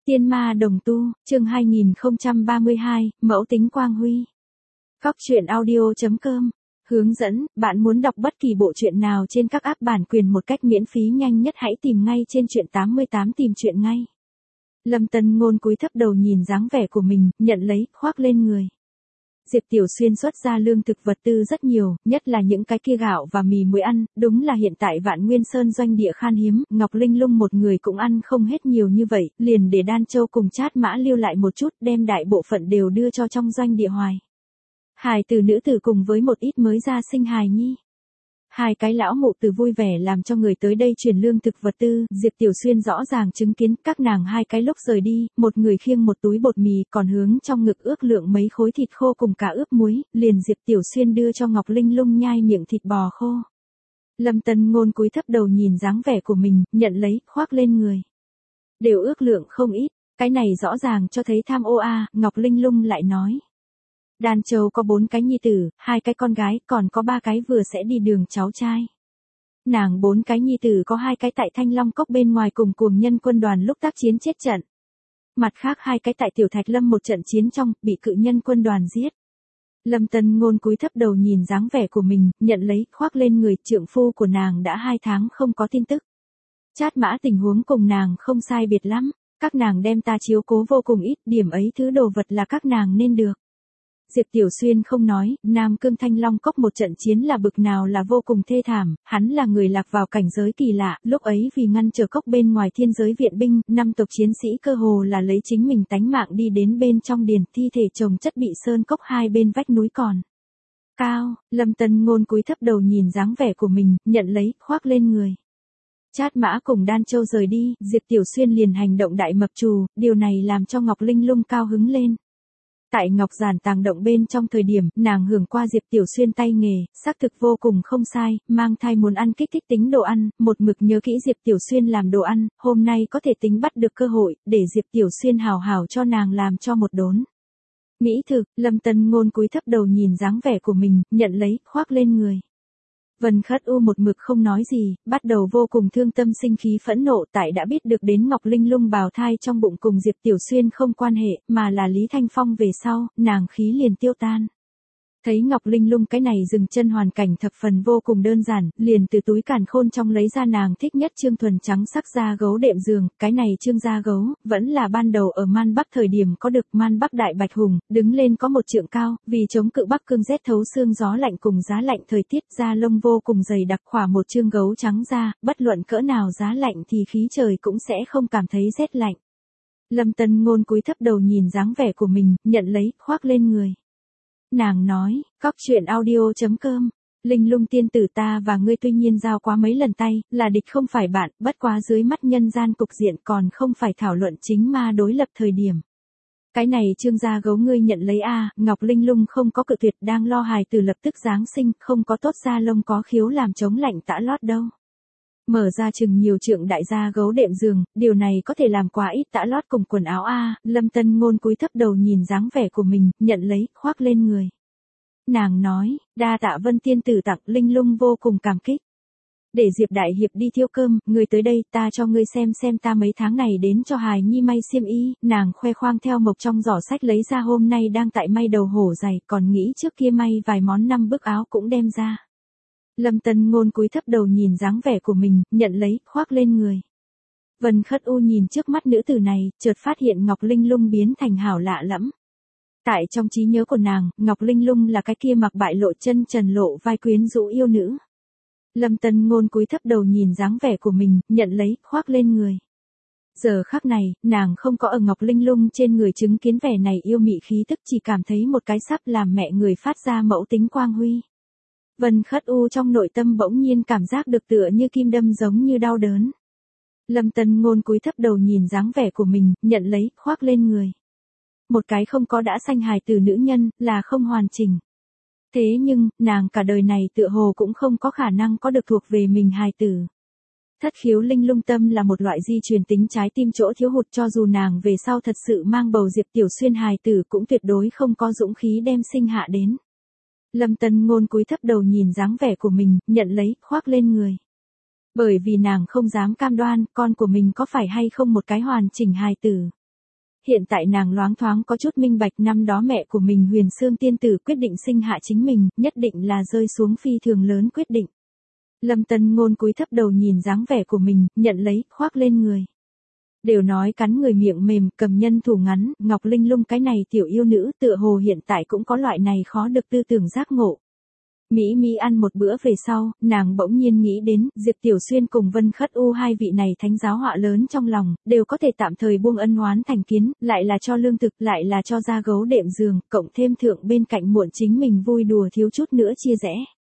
Tiên ma đồng tu, chương 2032, mẫu tính quang huy. Góc truyện audio.com. Hướng dẫn, bạn muốn đọc bất kỳ bộ truyện nào trên các app bản quyền một cách miễn phí nhanh nhất hãy tìm ngay trên truyện 88 tìm truyện ngay. Lâm Tân Ngôn cúi thấp đầu nhìn dáng vẻ của mình, nhận lấy, khoác lên người. Diệp Tiểu Xuyên xuất ra lương thực vật tư rất nhiều, nhất là những cái kia gạo và mì muối ăn, đúng là hiện tại Vạn Nguyên Sơn doanh địa khan hiếm, Ngọc Linh Lung một người cũng ăn không hết nhiều như vậy, liền để Đan Châu cùng Trát Mã lưu lại một chút, đem đại bộ phận đều đưa cho trong doanh địa hoài. Hài tử nữ tử cùng với một ít mới ra sinh hài nhi. Hai cái lão mụ tử vui vẻ làm cho người tới đây truyền lương thực vật tư, Diệp Tiểu Xuyên rõ ràng chứng kiến các nàng hai cái lúc rời đi, một người khiêng một túi bột mì còn hướng trong ngực ước lượng mấy khối thịt khô cùng cả ướp muối, liền Diệp Tiểu Xuyên đưa cho Ngọc Linh Lung nhai miệng thịt bò khô. Lâm Tân Ngôn cúi thấp đầu nhìn dáng vẻ của mình, nhận lấy, khoác lên người. Đều ước lượng không ít, cái này rõ ràng cho thấy tham ô a, Ngọc Linh Lung lại nói. Đan Châu có 4 cái nhi tử, 2 cái con gái, còn có 3 cái vừa sẽ đi đường cháu trai. Nàng 4 cái nhi tử có 2 cái tại Thanh Long Cốc bên ngoài cùng cuồng nhân quân đoàn lúc tác chiến chết trận. Mặt khác 2 cái tại Tiểu Thạch Lâm một trận chiến trong, bị cự nhân quân đoàn giết. Lâm Tân Ngôn cúi thấp đầu nhìn dáng vẻ của mình, nhận lấy, khoác lên người, trượng phu của nàng đã 2 tháng không có tin tức. Trát Mã tình huống cùng nàng không sai biệt lắm, các nàng đem ta chiếu cố vô cùng ít, điểm ấy thứ đồ vật là các nàng nên được. Diệp Tiểu Xuyên không nói, Nam Cương Thanh Long Cốc một trận chiến là bực nào là vô cùng thê thảm, hắn là người lạc vào cảnh giới kỳ lạ, lúc ấy vì ngăn trở cốc bên ngoài thiên giới viện binh, 5 tộc chiến sĩ cơ hồ là lấy chính mình tánh mạng đi đến bên trong điền, thi thể chồng chất bị sơn cốc hai bên vách núi còn. Cao, Lâm Tân Ngôn cúi thấp đầu nhìn dáng vẻ của mình, nhận lấy, khoác lên người. Trát Mã cùng Đan Châu rời đi, Diệp Tiểu Xuyên liền hành động đại mập trù, điều này làm cho Ngọc Linh Lung cao hứng lên. Tại Ngọc Giản tàng động bên trong thời điểm, nàng hưởng qua Diệp Tiểu Xuyên tay nghề, xác thực vô cùng không sai, mang thai muốn ăn kích thích tính đồ ăn, một mực nhớ kỹ Diệp Tiểu Xuyên làm đồ ăn, hôm nay có thể tính bắt được cơ hội, để Diệp Tiểu Xuyên hào hào cho nàng làm cho một đốn. Mỹ thực, Lâm Tân Ngôn cúi thấp đầu nhìn dáng vẻ của mình, nhận lấy, khoác lên người. Vân Khất U một mực không nói gì, bắt đầu vô cùng thương tâm sinh khí phẫn nộ tại đã biết được đến Ngọc Linh Lung bào thai trong bụng cùng Diệp Tiểu Xuyên không quan hệ, mà là Lý Thanh Phong về sau, nàng khí liền tiêu tan. Thấy Ngọc Linh Lung cái này dừng chân hoàn cảnh thập phần vô cùng đơn giản, liền từ túi càn khôn trong lấy ra nàng thích nhất trương thuần trắng sắc da gấu đệm giường, cái này trương da gấu, vẫn là ban đầu ở Man Bắc thời điểm có được Man Bắc đại bạch hùng, đứng lên có 1 trượng cao, vì chống cự Bắc cương rét thấu xương gió lạnh cùng giá lạnh thời tiết, da lông vô cùng dày đặc khỏa một trương gấu trắng da, bất luận cỡ nào giá lạnh thì khí trời cũng sẽ không cảm thấy rét lạnh. Lâm Tân Ngôn cúi thấp đầu nhìn dáng vẻ của mình, nhận lấy, khoác lên người. Nàng nói, góc truyện audio.com, Linh Lung tiên tử ta và ngươi tuy nhiên giao quá mấy lần tay, là địch không phải bạn, bất quá dưới mắt nhân gian cục diện còn không phải thảo luận chính ma đối lập thời điểm. Cái này trương gia gấu ngươi nhận lấy a, Ngọc Linh Lung không có cự tuyệt đang lo hài từ lập tức giáng sinh, không có tốt da lông có khiếu làm chống lạnh tã lót đâu. Mở ra chừng nhiều trượng đại gia gấu đệm giường, điều này có thể làm quá ít tã lót cùng quần áo a, Lâm Tân Ngôn cúi thấp đầu nhìn dáng vẻ của mình, nhận lấy, khoác lên người. Nàng nói, đa tạ Vân tiên tử tặng, Linh Lung vô cùng cảm kích. Để Diệp đại hiệp đi thiêu cơm, người tới đây, ta cho ngươi xem ta mấy tháng này đến cho hài nhi may xiêm y, nàng khoe khoang theo mộc trong giỏ sách lấy ra hôm nay đang tại may đầu hổ giày, còn nghĩ trước kia may vài món 5 bức áo cũng đem ra. Lâm Tân Ngôn cúi thấp đầu nhìn dáng vẻ của mình, nhận lấy, khoác lên người. Vân Khất U nhìn trước mắt nữ tử này, chợt phát hiện Ngọc Linh Lung biến thành hảo lạ lẫm. Tại trong trí nhớ của nàng, Ngọc Linh Lung là cái kia mặc bại lộ chân trần lộ vai quyến rũ yêu nữ. Lâm Tân Ngôn cúi thấp đầu nhìn dáng vẻ của mình, nhận lấy, khoác lên người. Giờ khắc này, nàng không có ở Ngọc Linh Lung trên người chứng kiến vẻ này yêu mị khí tức, chỉ cảm thấy một cái sắp làm mẹ người phát ra mẫu tính quang huy. Vân Khất U trong nội tâm bỗng nhiên cảm giác được tựa như kim đâm giống như đau đớn. Lâm Tân Ngôn cúi thấp đầu nhìn dáng vẻ của mình, nhận lấy, khoác lên người. Một cái không có đã sanh hài từ nữ nhân, là không hoàn chỉnh. Thế nhưng, nàng cả đời này tựa hồ cũng không có khả năng có được thuộc về mình hài tử. Thất khiếu linh lung tâm là một loại di truyền tính trái tim chỗ thiếu hụt, cho dù nàng về sau thật sự mang bầu Diệp Tiểu Xuyên hài tử cũng tuyệt đối không có dũng khí đem sinh hạ đến. Lâm Tân Ngôn cúi thấp đầu nhìn dáng vẻ của mình, nhận lấy, khoác lên người. Bởi vì nàng không dám cam đoan con của mình có phải hay không một cái hoàn chỉnh hài tử. Hiện tại nàng loáng thoáng có chút minh bạch năm đó mẹ của mình Huyền Xương tiên tử quyết định sinh hạ chính mình, nhất định là rơi xuống phi thường lớn quyết định. Lâm Tân Ngôn cúi thấp đầu nhìn dáng vẻ của mình, nhận lấy, khoác lên người. Đều nói cắn người miệng mềm, cầm nhân thủ ngắn, Ngọc Linh Lung cái này tiểu yêu nữ tựa hồ hiện tại cũng có loại này khó được tư tưởng giác ngộ. Mỹ ăn một bữa về sau, nàng bỗng nhiên nghĩ đến, Diệp Tiểu Xuyên cùng Vân Khất U hai vị này thánh giáo họa lớn trong lòng, đều có thể tạm thời buông ân oán thành kiến, lại là cho lương thực, lại là cho ra gấu đệm giường, cộng thêm thượng bên cạnh muộn chính mình vui đùa thiếu chút nữa chia rẽ.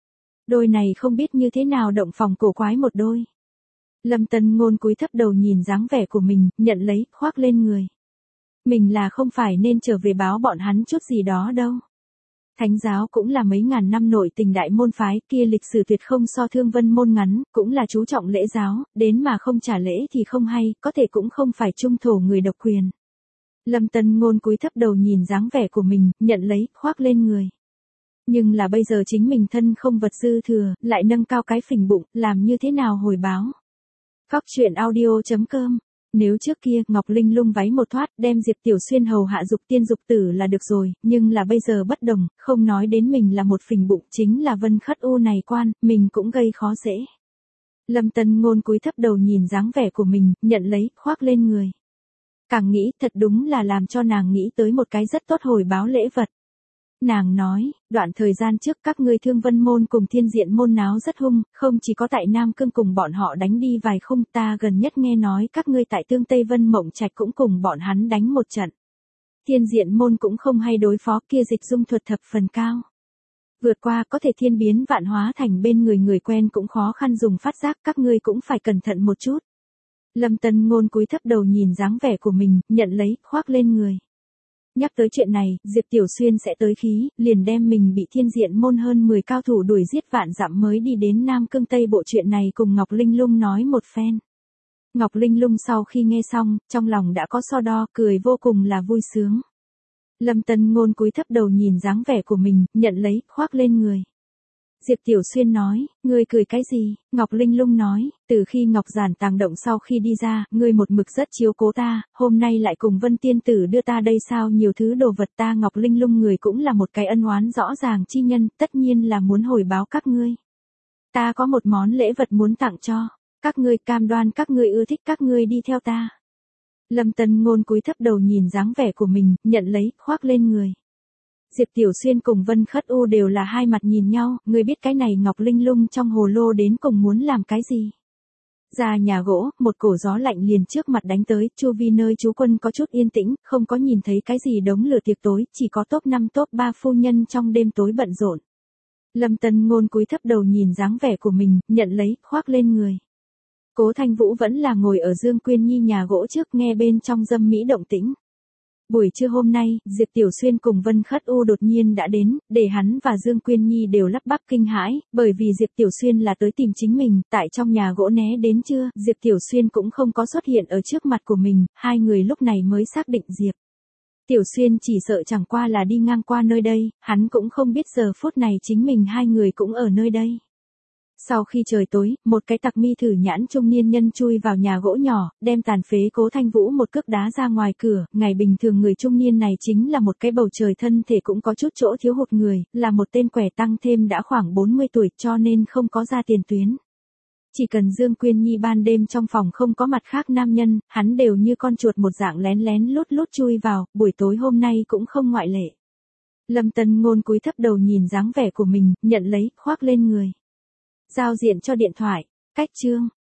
Đôi này không biết như thế nào động phòng cổ quái một đôi. Lâm Tân Ngôn cúi thấp đầu nhìn dáng vẻ của mình, nhận lấy, khoác lên người. Mình là không phải nên trở về báo bọn hắn chút gì đó đâu. Thánh giáo cũng là mấy ngàn năm nổi tình đại môn phái, kia lịch sử tuyệt không so Thương Vân môn ngắn, cũng là chú trọng lễ giáo, đến mà không trả lễ thì không hay, có thể cũng không phải trung thổ người độc quyền. Lâm Tân Ngôn cúi thấp đầu nhìn dáng vẻ của mình, nhận lấy, khoác lên người. Nhưng là bây giờ chính mình thân không vật dư thừa, lại nâng cao cái phình bụng, làm như thế nào hồi báo. Cóc truyện audio.com. Nếu trước kia Ngọc Linh Lung váy một thoát đem Diệp Tiểu Xuyên hầu hạ dục tiên dục tử là được rồi, nhưng là bây giờ bất đồng, không nói đến mình là một phình bụng, chính là Vân Khất U này quan, mình cũng gây khó dễ. Lâm Tân Ngôn cúi thấp đầu nhìn dáng vẻ của mình, nhận lấy, khoác lên người. Càng nghĩ thật đúng là làm cho nàng nghĩ tới một cái rất tốt hồi báo lễ vật. Nàng nói, đoạn thời gian trước các ngươi Thương Vân môn cùng Thiên Diện môn náo rất hung, không chỉ có tại Nam Cương cùng bọn họ đánh đi vài khung, ta gần nhất nghe nói các ngươi tại Tương Tây Vân Mộng Trạch cũng cùng bọn hắn đánh một trận. Thiên Diện môn cũng không hay đối phó, kia dịch dung thuật thập phần cao. Vượt qua có thể thiên biến vạn hóa thành bên người quen cũng khó khăn dùng phát giác, các ngươi cũng phải cẩn thận một chút. Lâm Tân Ngôn cúi thấp đầu nhìn dáng vẻ của mình, nhận lấy, khoác lên người. Nhắc tới chuyện này, Diệp Tiểu Xuyên sẽ tới khí, liền đem mình bị Thiên Diện môn hơn 10 cao thủ đuổi giết vạn dặm mới đi đến Nam Cương Tây Bộ chuyện này cùng Ngọc Linh Lung nói một phen. Ngọc Linh Lung sau khi nghe xong, trong lòng đã có so đo, cười vô cùng là vui sướng. Lâm Tân Ngôn cúi thấp đầu nhìn dáng vẻ của mình, nhận lấy, khoác lên người. Diệp Tiểu Xuyên nói, ngươi cười cái gì? Ngọc Linh Lung nói, từ khi Ngọc Giản tàng động sau khi đi ra, ngươi một mực rất chiếu cố ta, hôm nay lại cùng Vân Tiên Tử đưa ta đây sao nhiều thứ đồ vật ta Ngọc Linh Lung người cũng là một cái ân oán rõ ràng chi nhân, tất nhiên là muốn hồi báo các ngươi. Ta có một món lễ vật muốn tặng cho, các ngươi cam đoan các ngươi ưa thích các ngươi đi theo ta. Lâm Tân Ngôn cúi thấp đầu nhìn dáng vẻ của mình, nhận lấy, khoác lên người. Diệp Tiểu Xuyên cùng Vân Khất U đều là hai mặt nhìn nhau, ngươi biết cái này Ngọc Linh Lung trong hồ lô đến cùng muốn làm cái gì. Ra nhà gỗ, một cổ gió lạnh liền trước mặt đánh tới, chu vi nơi trú quân có chút yên tĩnh, không có nhìn thấy cái gì đống lửa tiệc tối, chỉ có top 5 top 3 phu nhân trong đêm tối bận rộn. Lâm Tân Ngôn cúi thấp đầu nhìn dáng vẻ của mình, nhận lấy, khoác lên người. Cố Thanh Vũ vẫn là ngồi ở Dương Quyên Nhi nhà gỗ trước nghe bên trong dâm mỹ động tĩnh. Buổi trưa hôm nay, Diệp Tiểu Xuyên cùng Vân Khất U đột nhiên đã đến, để hắn và Dương Quyên Nhi đều lắp bắp kinh hãi, bởi vì Diệp Tiểu Xuyên là tới tìm chính mình, tại trong nhà gỗ né đến trưa, Diệp Tiểu Xuyên cũng không có xuất hiện ở trước mặt của mình, hai người lúc này mới xác định Diệp Tiểu Xuyên chỉ sợ chẳng qua là đi ngang qua nơi đây, hắn cũng không biết giờ phút này chính mình hai người cũng ở nơi đây. Sau khi trời tối, một cái tặc mi thử nhãn trung niên nhân chui vào nhà gỗ nhỏ, đem tàn phế Cố Thanh Vũ một cước đá ra ngoài cửa, ngày bình thường người trung niên này chính là một cái bầu trời thân thể cũng có chút chỗ thiếu hụt người, là một tên quẻ tăng thêm đã khoảng 40 tuổi cho nên không có ra tiền tuyến. Chỉ cần Dương Quyên Nhi ban đêm trong phòng không có mặt khác nam nhân, hắn đều như con chuột một dạng lén lén lút lút chui vào, buổi tối hôm nay cũng không ngoại lệ. Lâm Tân Ngôn cúi thấp đầu nhìn dáng vẻ của mình, nhận lấy, khoác lên người. Giao diện cho điện thoại. Cách chương.